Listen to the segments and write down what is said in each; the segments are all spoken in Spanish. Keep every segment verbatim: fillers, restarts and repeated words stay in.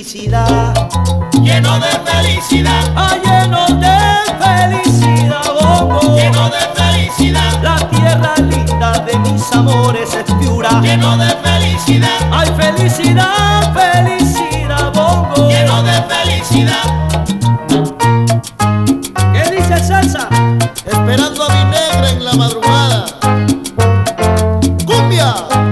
felicidad, lleno de felicidad, ah, lleno de felicidad, bongo, lleno de felicidad, la tierra linda de mis amores es Piura, lleno de felicidad, ay felicidad, felicidad, bongo, lleno de felicidad. ¿Qué dice Salsa? Esperando a mi negra en la madrugada. ¡Cumbia!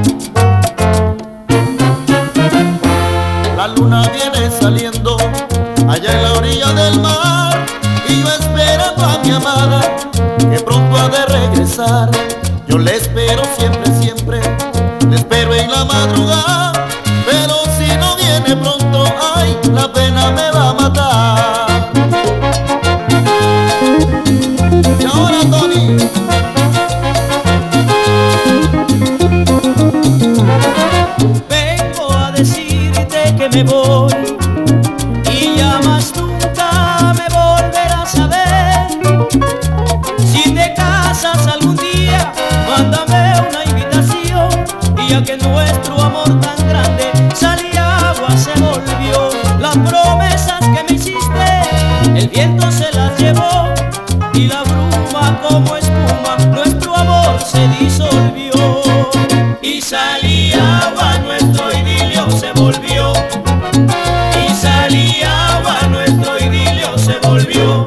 La luna viene saliendo allá en la orilla del mar, y yo esperando a mi amada que pronto ha de regresar. Yo le espero siempre, siempre, le espero en la madrugada, pero si no viene pronto, ay, la pena me va a matar. Y ahora, Tony, vengo a decirte que me voy y ya más nunca me volverás a ver. Si te casas algún día, mándame una invitación, y ya que nuestro amor tan grande sal y agua se volvió. Las promesas que me hiciste, el viento se las llevó, y la bruma como espuma, nuestro amor se disolvió. Y sal y agua, nuestro idilio se volvió. Y sal y agua, nuestro idilio se volvió.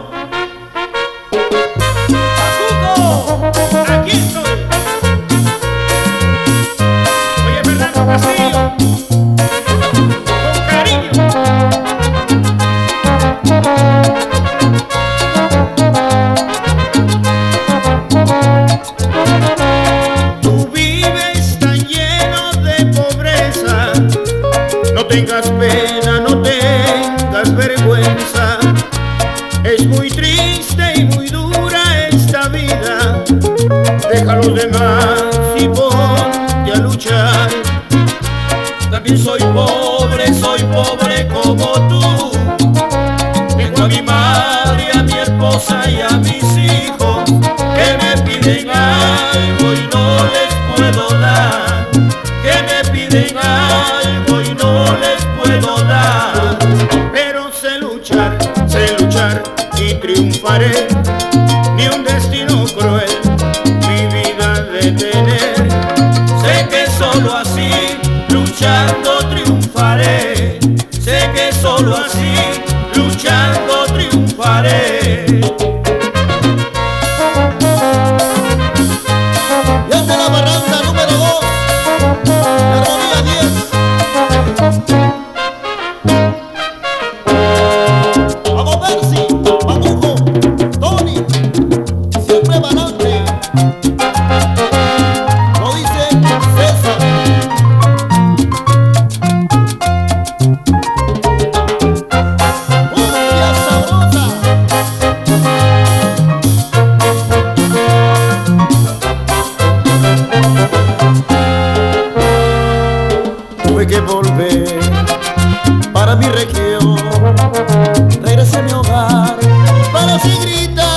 ¡Pacuco! Aquí estoy. Oye, Fernando Castillo, con cariño. Tú vives tan lleno de pobreza, no tengas pena, no tengas vergüenza. Es muy triste y muy dura esta vida. Deja a los demás y ponte a luchar. También soy pobre, soy pobre como tú. Tengo a mi madre, a mi esposa y a mis hijos que me piden algo y no les puedo dar. Que me piden algo y no les puedo dar. Pero sé luchar, sé luchar y triunfaré. Ni un destino cruel mi vida detener. Sé que solo así, luchando triunfaré. Sé que solo así, luchando triunfaré. y ante la barranca número dos, la armonía diez. Vamos, Percy, Pacuco, Tony, siempre balante. Lo dice César. Cumbia sabrosa. Tuve que volver para mi región, regresé a mi hogar para así gritar: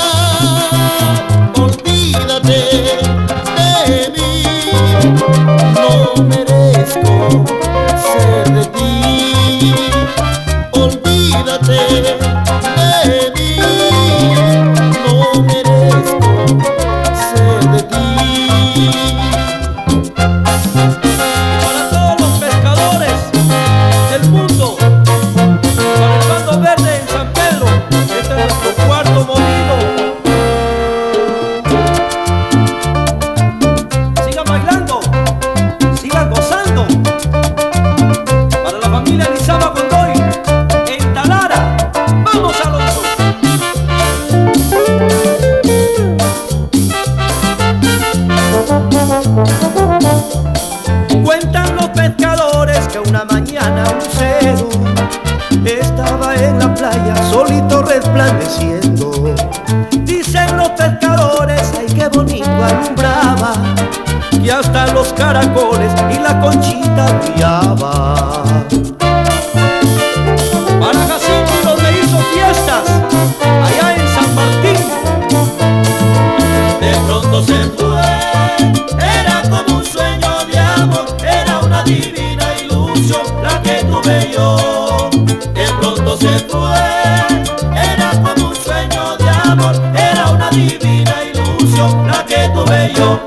olvídate de mí, no merezco ser de ti. Olvídate de mí, no merezco ser de ti. Para todos los pescadores del mundo, para el bando verde en San Pedro, este es nuestro cuarto molino. Sigan bailando, sigan gozando. Para la familia Lizama Godoy en Talara, vamos Alonso. Cuentan los pescadores que una mañana un cero estaba en la playa solito resplandeciendo. Dicen los pescadores, ay qué bonito alumbraba, que hasta los caracoles y la conchita brillaba. Para Jacinto donde hizo fiestas, allá en San Martín, de pronto se fue, era como un sueño de amor, era una divina ilusión la que tuve yo. yo, la que tuve yo.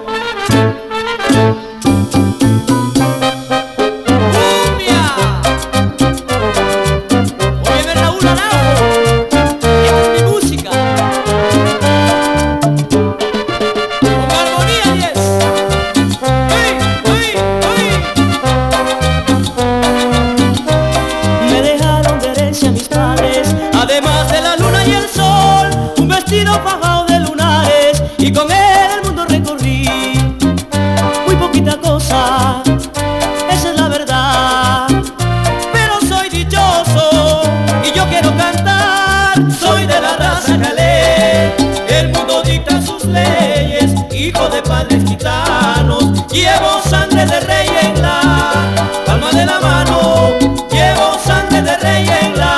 Además de la luna y el sol, un vestido fajado de lunares, y con él el mundo recorrí. Muy poquita cosa, esa es la verdad, pero soy dichoso y yo quiero cantar. Soy de la raza calé, el mundo dicta sus leyes, hijo de padres gitanos, llevo sangre de rey en la palma de la mano, llevo sangre de rey en la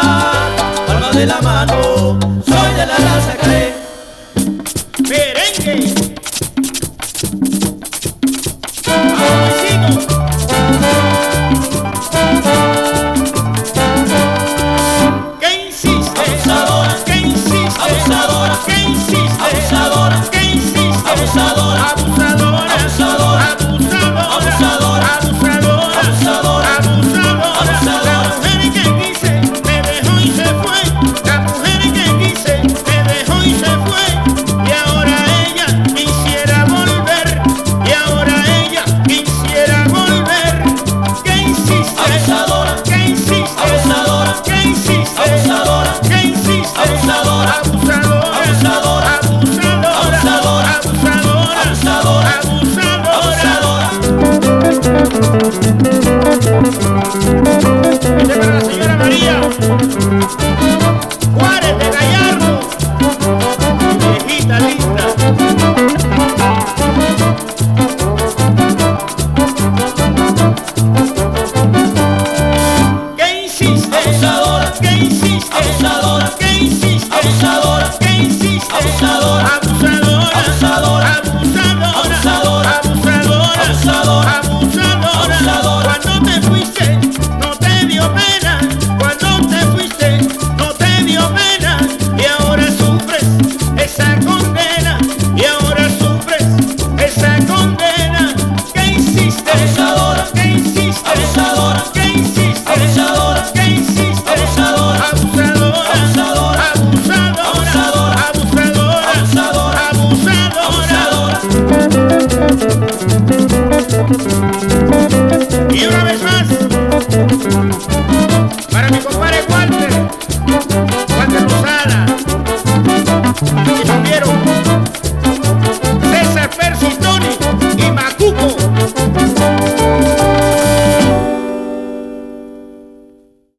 de la mano, soy de la raza calé. Merengue.